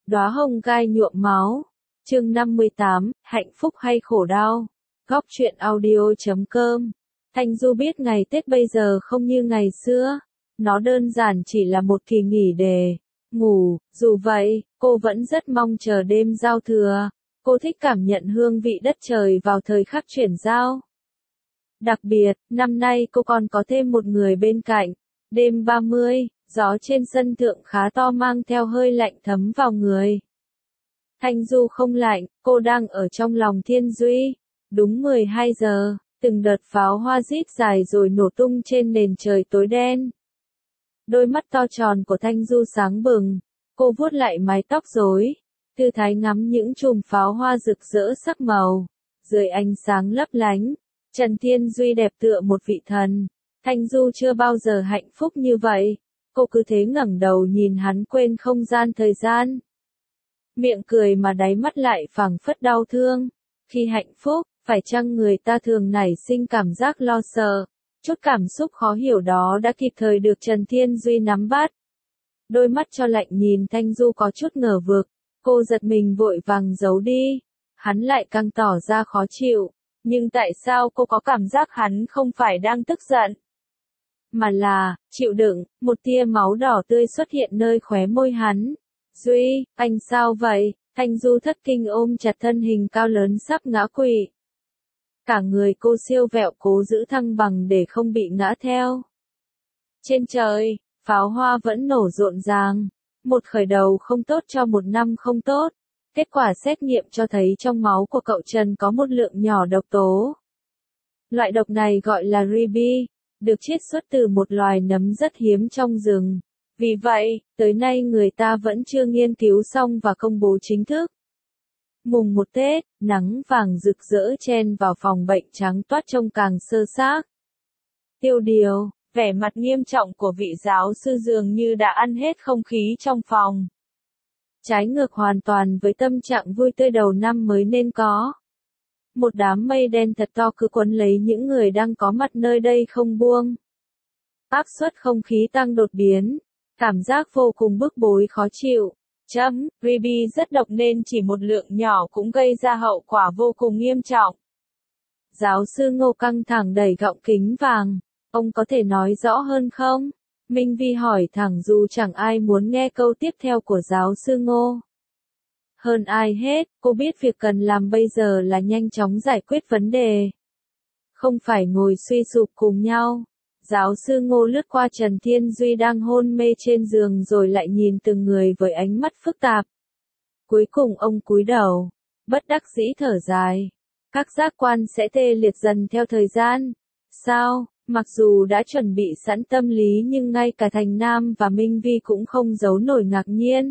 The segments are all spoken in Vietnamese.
Đóa hồng gai nhuộm máu. Chương 58, hạnh phúc hay khổ đau. Góc truyện audio.com. Thanh Du biết ngày Tết bây giờ không như ngày xưa. Nó đơn giản chỉ là một kỳ nghỉ để ngủ. Dù vậy, cô vẫn rất mong chờ đêm giao thừa. Cô thích cảm nhận hương vị đất trời vào thời khắc chuyển giao. Đặc biệt, năm nay cô còn có thêm một người bên cạnh. Đêm 30, gió trên sân thượng khá to mang theo hơi lạnh thấm vào người. Thanh Du không lạnh, cô đang ở trong lòng Thiên Duy. Đúng 12 giờ, từng đợt pháo hoa rít dài rồi nổ tung trên nền trời tối đen. Đôi mắt to tròn của Thanh Du sáng bừng, cô vuốt lại mái tóc rối, thư thái ngắm những chùm pháo hoa rực rỡ sắc màu. Dưới ánh sáng lấp lánh, Trần Thiên Duy đẹp tựa một vị thần. Thanh Du chưa bao giờ hạnh phúc như vậy. Cô cứ thế ngẩng đầu nhìn hắn quên không gian thời gian. Miệng cười mà đáy mắt lại phảng phất đau thương. Khi hạnh phúc, phải chăng người ta thường nảy sinh cảm giác lo sợ. Chút cảm xúc khó hiểu đó đã kịp thời được Trần Thiên Duy nắm bắt. Đôi mắt cho lạnh nhìn Thanh Du có chút ngờ vực. Cô giật mình vội vàng giấu đi. Hắn lại càng tỏ ra khó chịu. Nhưng tại sao cô có cảm giác hắn không phải đang tức giận? Mà là, chịu đựng, một tia máu đỏ tươi xuất hiện nơi khóe môi hắn. Duy, anh sao vậy? Thanh Du thất kinh ôm chặt thân hình cao lớn sắp ngã quỵ. Cả người cô siêu vẹo cố giữ thăng bằng để không bị ngã theo. Trên trời, pháo hoa vẫn nổ rộn ràng. Một khởi đầu không tốt cho một năm không tốt. Kết quả xét nghiệm cho thấy trong máu của cậu Trần có một lượng nhỏ độc tố. Loại độc này gọi là ribi, được chiết xuất từ một loài nấm rất hiếm trong rừng. Vì vậy, tới nay người ta vẫn chưa nghiên cứu xong và công bố chính thức. Mùng 1 Tết, nắng vàng rực rỡ chen vào phòng bệnh trắng toát trông càng sơ xác. Tiêu Điều, vẻ mặt nghiêm trọng của vị giáo sư dường như đã ăn hết không khí trong phòng. Trái ngược hoàn toàn với tâm trạng vui tươi đầu năm mới nên có. Một đám mây đen thật to cứ quấn lấy những người đang có mặt nơi đây không buông. Áp suất không khí tăng đột biến, cảm giác vô cùng bức bối khó chịu. Ribi rất độc nên chỉ một lượng nhỏ cũng gây ra hậu quả vô cùng nghiêm trọng. Giáo sư Ngô căng thẳng đẩy gọng kính vàng. Ông có thể nói rõ hơn không? Minh Vi hỏi thẳng dù chẳng ai muốn nghe câu tiếp theo của giáo sư Ngô. Hơn ai hết, cô biết việc cần làm bây giờ là nhanh chóng giải quyết vấn đề. Không phải ngồi suy sụp cùng nhau. Giáo sư Ngô lướt qua Trần Thiên Duy đang hôn mê trên giường rồi lại nhìn từng người với ánh mắt phức tạp. Cuối cùng ông cúi đầu, bất đắc dĩ thở dài. Các giác quan sẽ tê liệt dần theo thời gian. Sao? Mặc dù đã chuẩn bị sẵn tâm lý nhưng ngay cả Thành Nam và Minh Vi cũng không giấu nổi ngạc nhiên.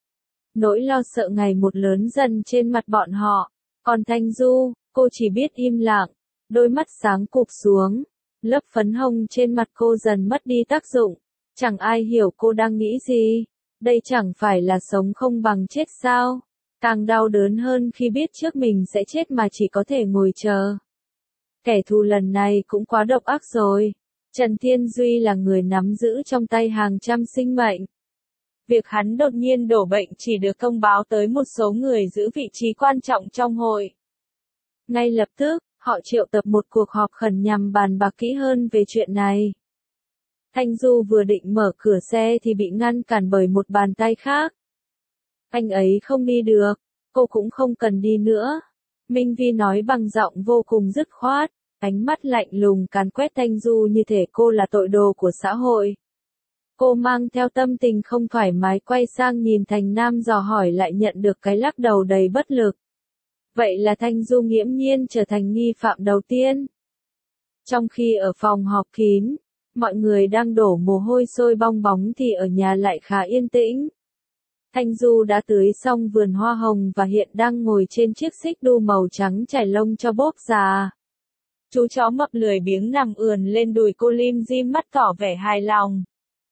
Nỗi lo sợ ngày một lớn dần trên mặt bọn họ. Còn Thanh Du, cô chỉ biết im lặng, đôi mắt sáng cụp xuống. Lớp phấn hồng trên mặt cô dần mất đi tác dụng. Chẳng ai hiểu cô đang nghĩ gì. Đây chẳng phải là sống không bằng chết sao? Càng đau đớn hơn khi biết trước mình sẽ chết mà chỉ có thể ngồi chờ. Kẻ thù lần này cũng quá độc ác rồi. Trần Thiên Duy là người nắm giữ trong tay hàng trăm sinh mệnh. Việc hắn đột nhiên đổ bệnh chỉ được thông báo tới một số người giữ vị trí quan trọng trong hội. Ngay lập tức, họ triệu tập một cuộc họp khẩn nhằm bàn bạc kỹ hơn về chuyện này. Thanh Du vừa định mở cửa xe thì bị ngăn cản bởi một bàn tay khác. Anh ấy không đi được, cô cũng không cần đi nữa. Minh Vi nói bằng giọng vô cùng dứt khoát, ánh mắt lạnh lùng càn quét Thanh Du như thể cô là tội đồ của xã hội. Cô mang theo tâm tình không thoải mái quay sang nhìn Thành Nam dò hỏi lại nhận được cái lắc đầu đầy bất lực. Vậy là Thanh Du nghiễm nhiên trở thành nghi phạm đầu tiên. Trong khi ở phòng họp kín, mọi người đang đổ mồ hôi sôi bong bóng thì ở nhà lại khá yên tĩnh. Thanh Du đã tưới xong vườn hoa hồng và hiện đang ngồi trên chiếc xích đu màu trắng trải lông cho bốp già. Chú chó mập lười biếng nằm ườn lên đùi cô lim dim mắt tỏ vẻ hài lòng.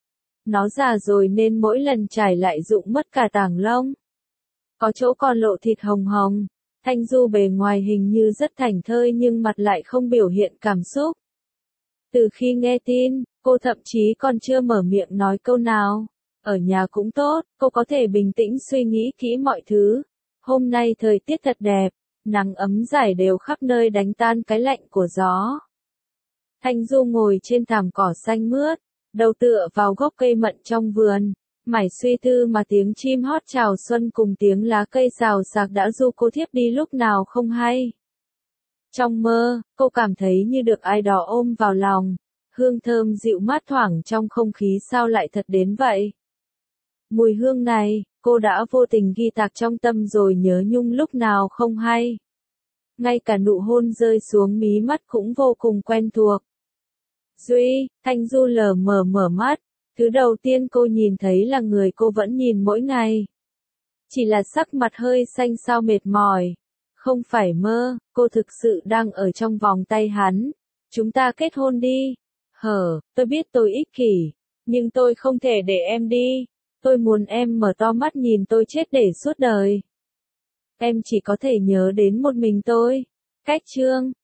Nó già rồi nên mỗi lần trải lại rụng mất cả tảng lông. Có chỗ còn lộ thịt hồng hồng. Thanh Du bề ngoài hình như rất thảnh thơi nhưng mặt lại không biểu hiện cảm xúc. Từ khi nghe tin, cô thậm chí còn chưa mở miệng nói câu nào. Ở nhà cũng tốt, cô có thể bình tĩnh suy nghĩ kỹ mọi thứ. Hôm nay thời tiết thật đẹp, nắng ấm rải đều khắp nơi đánh tan cái lạnh của gió. Thanh Du ngồi trên thảm cỏ xanh mướt, đầu tựa vào gốc cây mận trong vườn, mải suy tư mà tiếng chim hót chào xuân cùng tiếng lá cây xào xạc đã du cô thiếp đi lúc nào không hay. Trong mơ, cô cảm thấy như được ai đó ôm vào lòng, hương thơm dịu mát thoảng trong không khí sao lại thật đến vậy. Mùi hương này, cô đã vô tình ghi tạc trong tâm rồi nhớ nhung lúc nào không hay. Ngay cả nụ hôn rơi xuống mí mắt cũng vô cùng quen thuộc. Duy, Thanh Du lờ mờ mở mắt, thứ đầu tiên cô nhìn thấy là người cô vẫn nhìn mỗi ngày. Chỉ là sắc mặt hơi xanh xao mệt mỏi. Không phải mơ, cô thực sự đang ở trong vòng tay hắn. Chúng ta kết hôn đi. Tôi biết tôi ích kỷ, nhưng tôi không thể để em đi. Tôi muốn em mở to mắt nhìn tôi chết để suốt đời. Em chỉ có thể nhớ đến một mình tôi. Cách chương